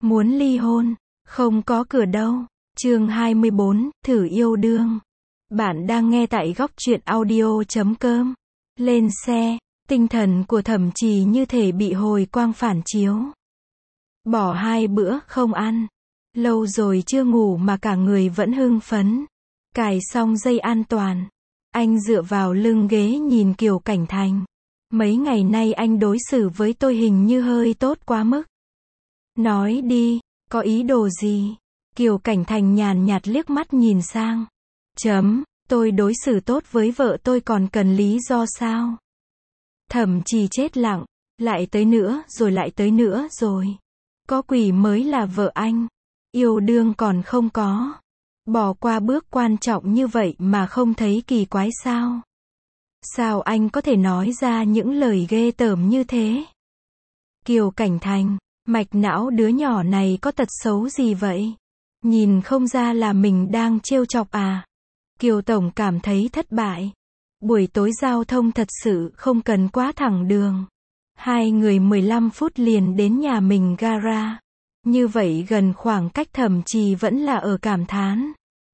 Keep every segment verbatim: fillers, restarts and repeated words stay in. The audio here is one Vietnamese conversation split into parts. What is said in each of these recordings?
Muốn ly hôn, không có cửa đâu. Chương hai mươi bốn, thử yêu đương. Bạn đang nghe tại góc truyện audio chấm com. Lên xe, tinh thần của Thẩm Trì như thể bị hồi quang phản chiếu. Bỏ hai bữa không ăn. Lâu rồi chưa ngủ mà cả người vẫn hưng phấn. Cài xong dây an toàn. Anh dựa vào lưng ghế nhìn Kiều Cảnh Thành. Mấy ngày nay anh đối xử với tôi hình như hơi tốt quá mức. Nói đi, có ý đồ gì? Kiều Cảnh Thành nhàn nhạt liếc mắt nhìn sang. Chấm, tôi đối xử tốt với vợ tôi còn cần lý do sao? Thẩm Trì chết lặng, lại tới nữa rồi lại tới nữa rồi. Có quỷ mới là vợ anh. Yêu đương còn không có. Bỏ qua bước quan trọng như vậy mà không thấy kỳ quái sao? Sao anh có thể nói ra những lời ghê tởm như thế? Kiều Cảnh Thành, mạch não đứa nhỏ này có tật xấu gì vậy? Nhìn không ra là mình đang trêu chọc à? Kiều Tổng cảm thấy thất bại. Buổi tối giao thông thật sự không cần quá thẳng đường. Hai người mười lăm phút liền đến nhà mình gara. Như vậy gần khoảng cách Thẩm Trì vẫn là ở cảm thán.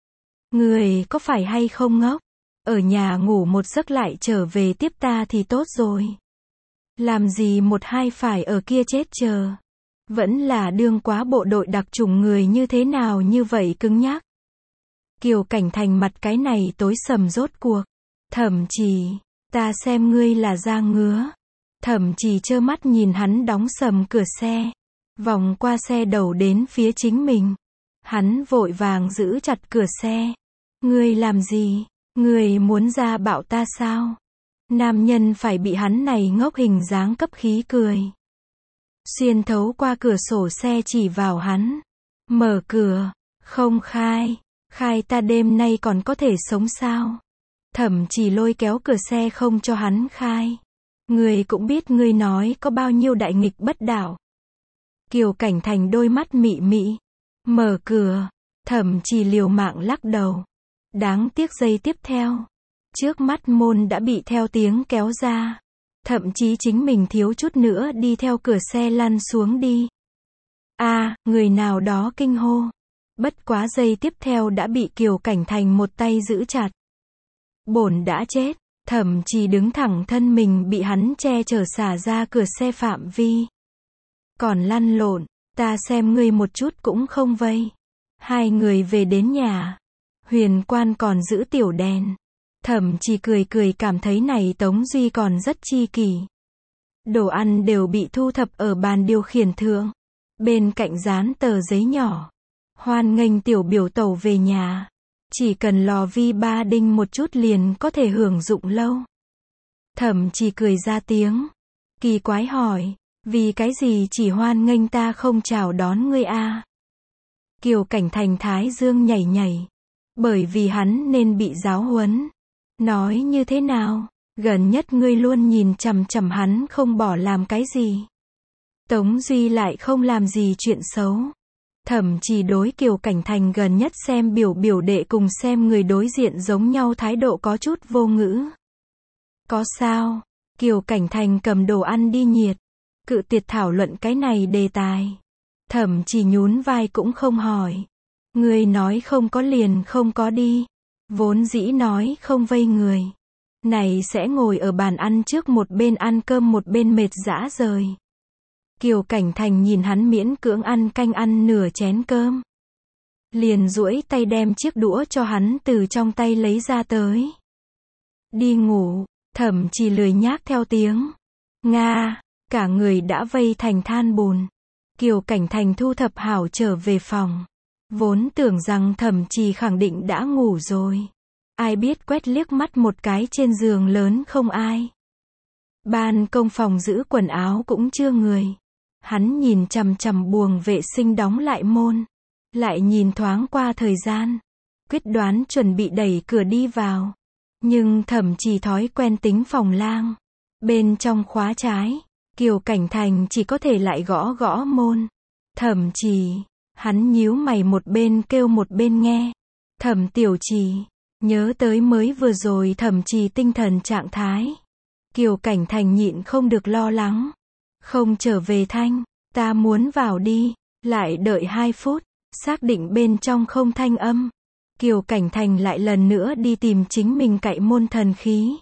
Người có phải hay không ngốc? Ở nhà ngủ một giấc lại trở về tiếp ta thì tốt rồi. Làm gì một hai phải ở kia chết chờ. Vẫn là đương quá bộ đội đặc chủng người như thế nào như vậy cứng nhắc. Kiều Cảnh Thành mặt cái này tối sầm rốt cuộc. Thẩm Trì, ta xem ngươi là da ngứa. Thẩm Trì trơ mắt nhìn hắn đóng sầm cửa xe. Vòng qua xe đầu đến phía chính mình. Hắn vội vàng giữ chặt cửa xe. Ngươi làm gì? Ngươi muốn ra bạo ta sao? Nam nhân phải bị hắn này ngốc hình dáng cấp khí cười. Xuyên thấu qua cửa sổ xe chỉ vào hắn. Mở cửa. Không khai. Khai ta đêm nay còn có thể sống sao? Thẩm Trì lôi kéo cửa xe không cho hắn khai. Ngươi cũng biết ngươi nói có bao nhiêu đại nghịch bất đạo. Kiều Cảnh Thành đôi mắt mị mị. Mở cửa. Thẩm Trì liều mạng lắc đầu. Đáng tiếc giây tiếp theo. Trước mắt môn đã bị theo tiếng kéo ra. Thậm chí chính mình thiếu chút nữa đi theo cửa xe lăn xuống đi. A, à, người nào đó kinh hô. Bất quá giây tiếp theo đã bị Kiều Cảnh Thành một tay giữ chặt. Bổn đã chết. Thẩm Trì đứng thẳng thân mình bị hắn che chở xả ra cửa xe phạm vi. Còn lăn lộn, ta xem ngươi một chút cũng không vây. Hai người về đến nhà. Huyền Quan còn giữ tiểu đèn. Thẩm Trì cười cười cảm thấy này Tống Duy còn rất chi kỷ. Đồ ăn đều bị thu thập ở bàn điều khiển thượng. Bên cạnh dán tờ giấy nhỏ. Hoan nghênh tiểu biểu tẩu về nhà. Chỉ cần lò vi ba đinh một chút liền có thể hưởng dụng lâu. Thẩm Trì cười ra tiếng. Kỳ quái hỏi. Vì cái gì chỉ hoan nghênh ta không chào đón ngươi a? Kiều Cảnh Thành thái dương nhảy nhảy. Bởi vì hắn nên bị giáo huấn. Nói như thế nào? Gần nhất ngươi luôn nhìn chằm chằm hắn không bỏ làm cái gì. Tống Duy lại không làm gì chuyện xấu. Thẩm Trì đối Kiều Cảnh Thành gần nhất xem biểu biểu đệ cùng xem người đối diện giống nhau thái độ có chút vô ngữ. Có sao? Kiều Cảnh Thành cầm đồ ăn đi nhiệt. Cự tuyệt thảo luận cái này đề tài. Thẩm Trì nhún vai cũng không hỏi. Người nói không có liền không có đi. Vốn dĩ nói không vây người. Này sẽ ngồi ở bàn ăn trước một bên ăn cơm một bên mệt rã rời. Kiều Cảnh Thành nhìn hắn miễn cưỡng ăn canh ăn nửa chén cơm. Liền duỗi tay đem chiếc đũa cho hắn từ trong tay lấy ra tới. Đi ngủ. Thẩm Trì lười nhác theo tiếng. Nga. Cả người đã vây thành than bùn. Kiều Cảnh Thành thu thập hảo trở về phòng. Vốn tưởng rằng Thẩm Trì khẳng định đã ngủ rồi. Ai biết quét liếc mắt một cái trên giường lớn không ai. Ban công phòng giữ quần áo cũng chưa người. Hắn nhìn chằm chằm buồng vệ sinh đóng lại môn. Lại nhìn thoáng qua thời gian. Quyết đoán chuẩn bị đẩy cửa đi vào. Nhưng Thẩm Trì thói quen tính phòng lang. Bên trong khóa trái. Kiều Cảnh Thành chỉ có thể lại gõ gõ môn. Thẩm Trì. Hắn nhíu mày một bên kêu một bên nghe. Thẩm Tiểu Trì. Nhớ tới mới vừa rồi Thẩm Trì tinh thần trạng thái. Kiều Cảnh Thành nhịn không được lo lắng. Không trở về thanh. Ta muốn vào đi. Lại đợi hai phút, xác định bên trong không thanh âm. Kiều Cảnh Thành lại lần nữa đi tìm chính mình cậy môn thần khí.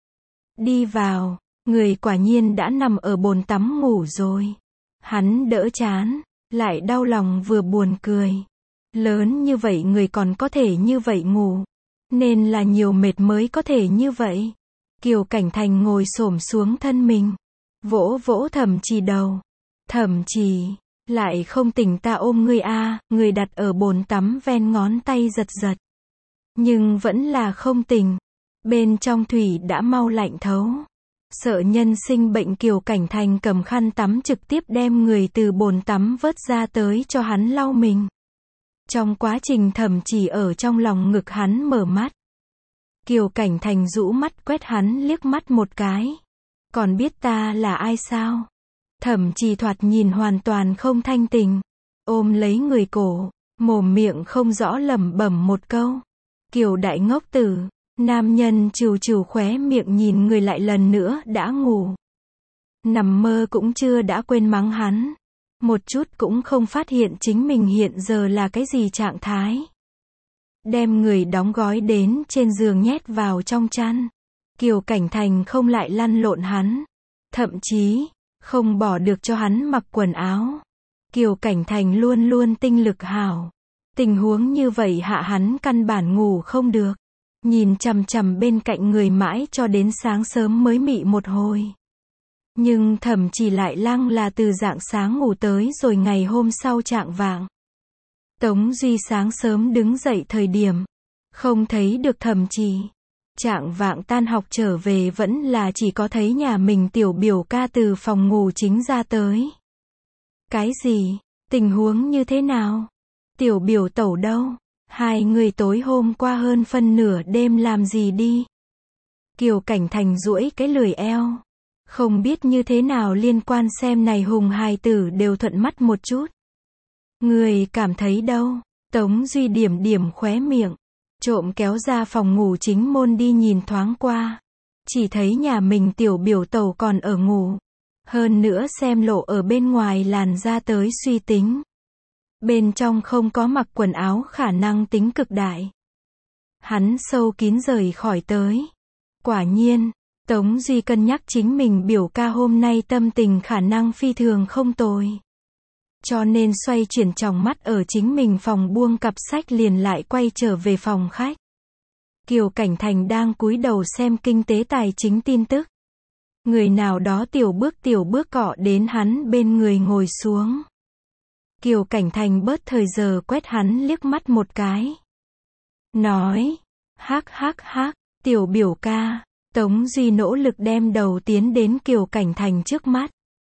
Đi vào, người quả nhiên đã nằm ở bồn tắm ngủ rồi. Hắn đỡ chán, lại đau lòng vừa buồn cười. Lớn như vậy người còn có thể như vậy ngủ. Nên là nhiều mệt mới có thể như vậy. Kiều Cảnh Thành ngồi xổm xuống thân mình. Vỗ vỗ Thẩm Trì đầu. Thẩm Trì, lại không tỉnh ta ôm ngươi a, người đặt ở bồn tắm ven ngón tay giật giật. Nhưng vẫn là không tỉnh. Bên trong thủy đã mau lạnh thấu. Sợ nhân sinh bệnh Kiều Cảnh Thành cầm khăn tắm trực tiếp đem người từ bồn tắm vớt ra tới cho hắn lau mình. Trong quá trình Thẩm Trì ở trong lòng ngực hắn mở mắt. Kiều Cảnh Thành rũ mắt quét hắn liếc mắt một cái. Còn biết ta là ai sao? Thẩm Trì thoạt nhìn hoàn toàn không thanh tình. Ôm lấy người cổ, mồm miệng không rõ lẩm bẩm một câu. Kiều đại ngốc tử. Nam nhân trừ trừ khóe miệng nhìn người lại lần nữa đã ngủ. Nằm mơ cũng chưa đã quên mắng hắn. Một chút cũng không phát hiện chính mình hiện giờ là cái gì trạng thái. Đem người đóng gói đến trên giường nhét vào trong chăn. Kiều Cảnh Thành không lại lăn lộn hắn. Thậm chí, không bỏ được cho hắn mặc quần áo. Kiều Cảnh Thành luôn luôn tinh lực hảo. Tình huống như vậy hạ hắn căn bản ngủ không được. Nhìn chằm chằm bên cạnh người mãi cho đến sáng sớm mới mị một hồi. Nhưng Thẩm Trì lại lăng là từ rạng sáng ngủ tới rồi ngày hôm sau chạng vạng. Tống Duy sáng sớm đứng dậy thời điểm, không thấy được Thẩm Trì. Chạng vạng tan học trở về vẫn là chỉ có thấy nhà mình tiểu biểu ca từ phòng ngủ chính ra tới. Cái gì? Tình huống như thế nào? Tiểu biểu tẩu đâu? Hai người tối hôm qua hơn phân nửa đêm làm gì đi? Kiều Cảnh Thành duỗi cái lười eo. Không biết như thế nào liên quan xem này hùng hài tử đều thuận mắt một chút. Người cảm thấy đâu? Tống Duy điểm điểm khóe miệng. Trộm kéo ra phòng ngủ chính môn đi nhìn thoáng qua. Chỉ thấy nhà mình tiểu biểu tẩu còn ở ngủ. Hơn nữa xem lộ ở bên ngoài làn ra tới suy tính. Bên trong không có mặc quần áo khả năng tính cực đại. Hắn sâu kín rời khỏi tới. Quả nhiên, Tống Duy cân nhắc chính mình biểu ca hôm nay tâm tình khả năng phi thường không tồi. Cho nên xoay chuyển tròng mắt ở chính mình phòng buông cặp sách liền lại quay trở về phòng khách. Kiều Cảnh Thành đang cúi đầu xem kinh tế tài chính tin tức. Người nào đó tiểu bước tiểu bước cọ đến hắn bên người ngồi xuống. Kiều Cảnh Thành bớt thời giờ quét hắn liếc mắt một cái. Nói, hắc hắc hắc, tiểu biểu ca. Tống Duy nỗ lực đem đầu tiến đến Kiều Cảnh Thành trước mắt.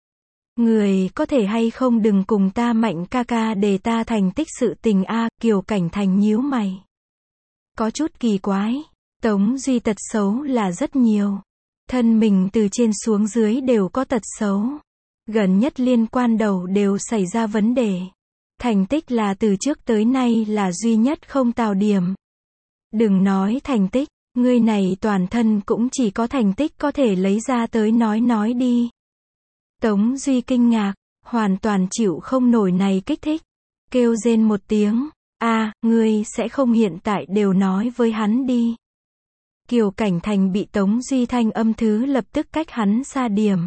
Người có thể hay không đừng cùng ta Mạnh ca ca để ta thành tích sự tình a. Kiều Cảnh Thành nhíu mày. Có chút kỳ quái. Tống Duy tật xấu là rất nhiều. Thân mình từ trên xuống dưới đều có tật xấu. Gần nhất liên quan đầu đều xảy ra vấn đề. Thành tích là từ trước tới nay là duy nhất không tào điểm. Đừng nói thành tích, ngươi này toàn thân cũng chỉ có thành tích có thể lấy ra tới nói nói đi. Tống Duy kinh ngạc, hoàn toàn chịu không nổi này kích thích. Kêu rên một tiếng, a, ngươi sẽ không hiện tại đều nói với hắn đi. Kiều Cảnh Thành bị Tống Duy thanh âm thứ lập tức cách hắn xa điểm.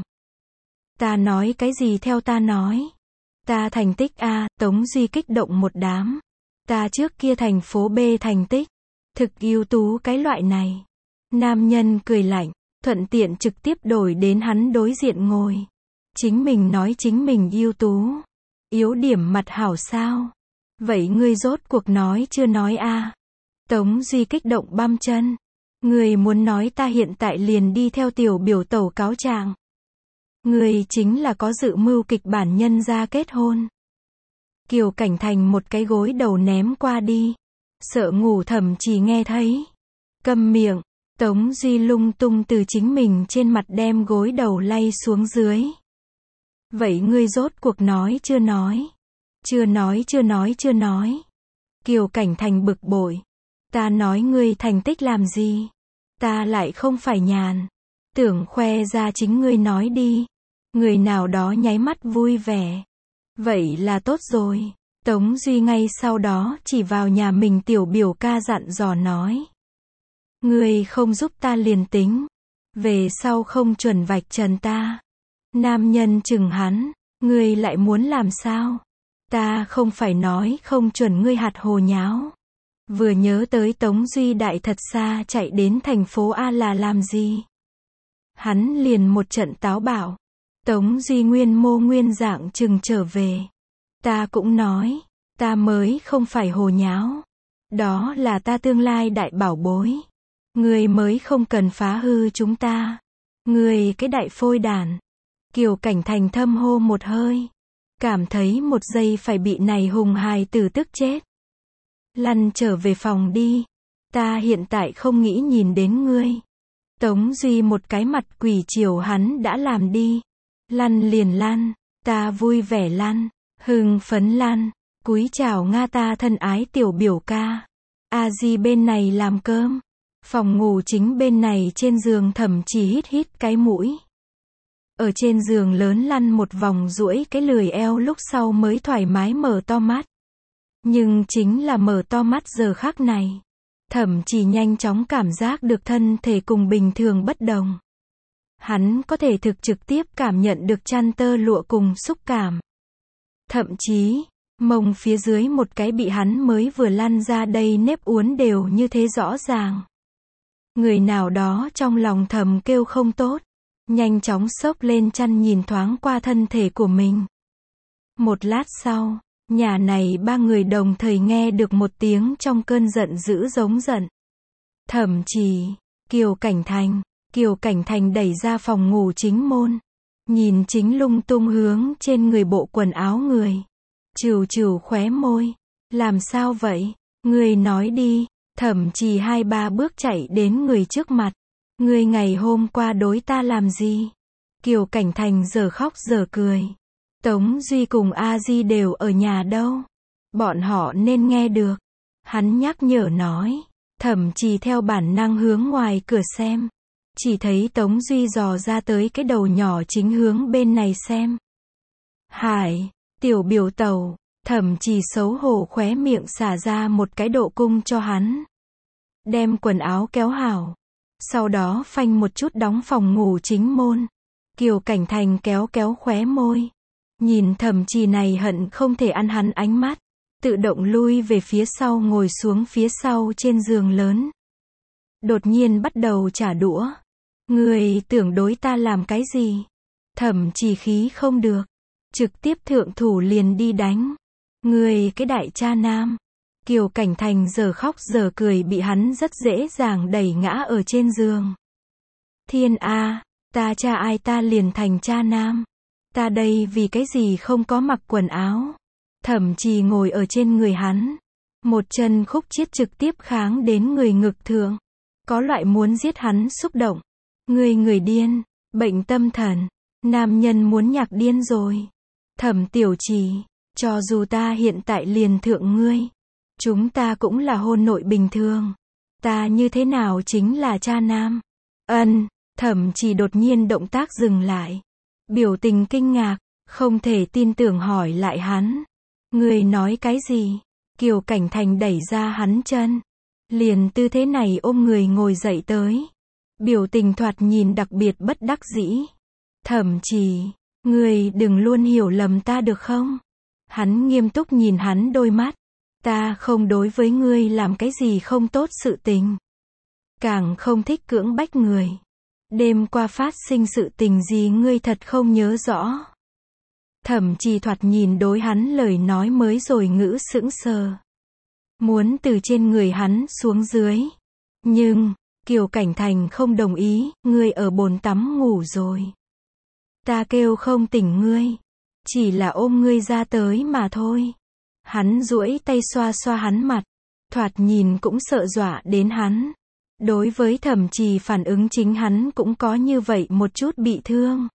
Ta nói cái gì theo ta nói. Ta thành tích a, Tống Duy kích động một đám. Ta trước kia thành phố B thành tích. Thực ưu tú cái loại này. Nam nhân cười lạnh, thuận tiện trực tiếp đổi đến hắn đối diện ngồi. Chính mình nói chính mình ưu tú. Yếu điểm mặt hảo sao? Vậy ngươi rốt cuộc nói chưa nói a? Tống Duy kích động băm chân. Ngươi muốn nói ta hiện tại liền đi theo tiểu biểu tẩu cáo trạng. Ngươi chính là có dự mưu kịch bản nhân ra kết hôn. Kiều Cảnh Thành một cái gối đầu ném qua đi. Sợ ngủ Thẩm Trì nghe thấy. Câm miệng. Tống Duy lung tung từ chính mình trên mặt đem gối đầu lay xuống dưới. Vậy ngươi rốt cuộc nói chưa nói? Chưa nói chưa nói chưa nói. Kiều Cảnh Thành bực bội. Ta nói ngươi thành tích làm gì? Ta lại không phải nhàn. Tưởng khoe ra chính ngươi nói đi. Người nào đó nháy mắt vui vẻ. Vậy là tốt rồi. Tống Duy ngay sau đó chỉ vào nhà mình tiểu biểu ca dặn dò nói. Ngươi không giúp ta liền tính. Về sau không chuẩn vạch trần ta. Nam nhân chừng hắn. Ngươi lại muốn làm sao? Ta không phải nói không chuẩn ngươi hạt hồ nháo. Vừa nhớ tới Tống Duy đại thật xa chạy đến thành phố A là làm gì? Hắn liền một trận táo bạo. Tống Duy nguyên mô nguyên dạng chừng trở về. Ta cũng nói, ta mới không phải hồ nháo. Đó là ta tương lai đại bảo bối. Ngươi mới không cần phá hư chúng ta. Ngươi cái đại phôi đản. Kiều Cảnh Thành thâm hô một hơi. Cảm thấy một giây phải bị này hùng hài tử tức chết. Lăn trở về phòng đi. Ta hiện tại không nghĩ nhìn đến ngươi. Tống Duy một cái mặt quỷ chiều hắn đã làm đi. Lăn liền lăn. Ta vui vẻ lăn. Hưng phấn lăn. Cúi chào Nga ta thân ái tiểu biểu ca. A Di bên này làm cơm. Phòng ngủ chính bên này trên giường Thẩm Chỉ hít hít cái mũi. Ở trên giường lớn lăn một vòng duỗi cái lười eo lúc sau mới thoải mái mở to mắt. Nhưng chính là mở to mắt giờ khắc này. Thẩm Chỉ nhanh chóng cảm giác được thân thể cùng bình thường bất đồng. Hắn có thể thực trực tiếp cảm nhận được chăn tơ lụa cùng xúc cảm. Thậm chí, mông phía dưới một cái bị hắn mới vừa lăn ra đây nếp uốn đều như thế rõ ràng. Người nào đó trong lòng thầm kêu không tốt. Nhanh chóng xốc lên chăn nhìn thoáng qua thân thể của mình. Một lát sau, nhà này ba người đồng thời nghe được một tiếng trong cơn giận dữ giống giận. Thẩm Chỉ, Kiều Cảnh Thành, Kiều Cảnh Thành đẩy ra phòng ngủ chính môn. Nhìn chính lung tung hướng trên người bộ quần áo người. Trừu trừu khóe môi. Làm sao vậy? Người nói đi. Thẩm Chỉ hai ba bước chạy đến người trước mặt. Ngươi ngày hôm qua đối ta làm gì? Kiều Cảnh Thành giờ khóc giờ cười. Tống Duy cùng A Di đều ở nhà đâu? Bọn họ nên nghe được. Hắn nhắc nhở nói. Thẩm Chỉ theo bản năng hướng ngoài cửa xem. Chỉ thấy Tống Duy dò ra tới cái đầu nhỏ chính hướng bên này xem. Hải, tiểu biểu tẩu. Thẩm Chỉ xấu hổ khóe miệng xả ra một cái độ cung cho hắn. Đem quần áo kéo hảo. Sau đó phanh một chút đóng phòng ngủ chính môn. Kiều Cảnh Thành kéo kéo khóe môi. Nhìn Thẩm Chỉ này hận không thể ăn hắn ánh mắt. Tự động lui về phía sau ngồi xuống phía sau trên giường lớn. Đột nhiên bắt đầu trả đũa. Người tưởng đối ta làm cái gì? Thẩm Chỉ khí không được. Trực tiếp thượng thủ liền đi đánh. Người cái đại cha nam. Kiều Cảnh Thành giờ khóc giờ cười bị hắn rất dễ dàng đẩy ngã ở trên giường. Thiên A, ta cha ai ta liền thành cha nam. Ta đây vì cái gì không có mặc quần áo. Thẩm Chỉ ngồi ở trên người hắn. Một chân khúc chiết trực tiếp kháng đến người ngực thượng. Có loại muốn giết hắn xúc động. Người người điên, bệnh tâm thần. Nam nhân muốn nhạc điên rồi. Thẩm Tiểu Chỉ, cho dù ta hiện tại liền thượng ngươi. Chúng ta cũng là hôn nội bình thường. Ta như thế nào chính là cha nam. Ân, Thẩm Chỉ đột nhiên động tác dừng lại. Biểu tình kinh ngạc, không thể tin tưởng hỏi lại hắn. Ngươi nói cái gì? Kiều Cảnh Thành đẩy ra hắn chân. Liền tư thế này ôm người ngồi dậy tới. Biểu tình thoạt nhìn đặc biệt bất đắc dĩ. Thẩm Chỉ, ngươi đừng luôn hiểu lầm ta được không? Hắn nghiêm túc nhìn hắn đôi mắt. Ta không đối với ngươi làm cái gì không tốt sự tình. Càng không thích cưỡng bách người. Đêm qua phát sinh sự tình gì ngươi thật không nhớ rõ. Thẩm Chỉ thoạt nhìn đối hắn lời nói mới rồi ngữ sững sờ. Muốn từ trên người hắn xuống dưới. Nhưng, Kiều Cảnh Thành không đồng ý, ngươi ở bồn tắm ngủ rồi. Ta kêu không tỉnh ngươi. Chỉ là ôm ngươi ra tới mà thôi. Hắn duỗi tay xoa xoa hắn mặt. Thoạt nhìn cũng sợ dọa đến hắn. Đối với Thẩm Chỉ phản ứng chính hắn cũng có như vậy một chút bị thương.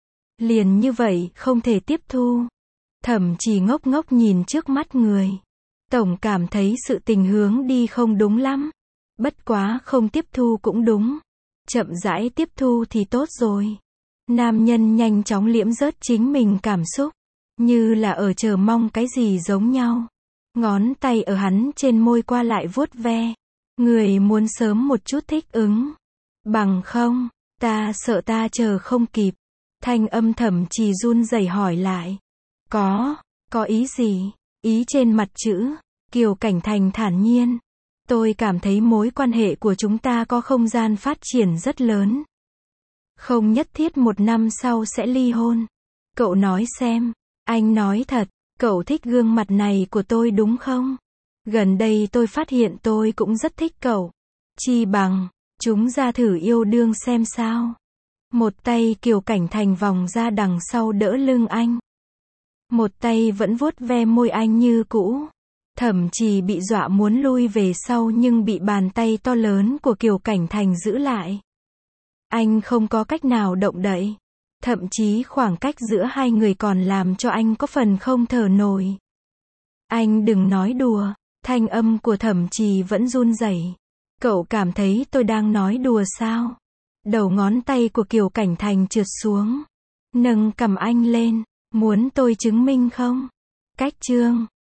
Liền như vậy không thể tiếp thu. Thẩm Chỉ ngốc ngốc nhìn trước mắt người. Tổng cảm thấy sự tình hướng đi không đúng lắm. Bất quá không tiếp thu cũng đúng. Chậm rãi tiếp thu thì tốt rồi. Nam nhân nhanh chóng liễm rớt chính mình cảm xúc. như là ở chờ mong cái gì giống nhau. Ngón tay ở hắn trên môi qua lại vuốt ve. Người muốn sớm một chút thích ứng. Bằng không, ta sợ ta chờ không kịp. Thanh âm Thẩm Trì run rẩy hỏi lại. Có, có ý gì? Ý trên mặt chữ. Kiều Cảnh Thành thản nhiên. Tôi cảm thấy mối quan hệ của chúng ta có không gian phát triển rất lớn. Không nhất thiết một năm sau sẽ ly hôn. Cậu nói xem. Anh nói thật, cậu thích gương mặt này của tôi đúng không? Gần đây tôi phát hiện tôi cũng rất thích cậu. Chi bằng, chúng ra thử yêu đương xem sao. Một tay Kiều Cảnh Thành vòng ra đằng sau đỡ lưng anh. Một tay vẫn vuốt ve môi anh như cũ. Thẩm Trì bị dọa muốn lui về sau nhưng bị bàn tay to lớn của Kiều Cảnh Thành giữ lại. Anh không có cách nào động đậy. Thậm chí khoảng cách giữa hai người còn làm cho anh có phần không thở nổi. Anh đừng nói đùa, thanh âm của Thẩm Trì vẫn run rẩy. Cậu cảm thấy tôi đang nói đùa sao? Đầu ngón tay của Kiều Cảnh Thành trượt xuống. Nâng cằm anh lên, muốn tôi chứng minh không? Cách chương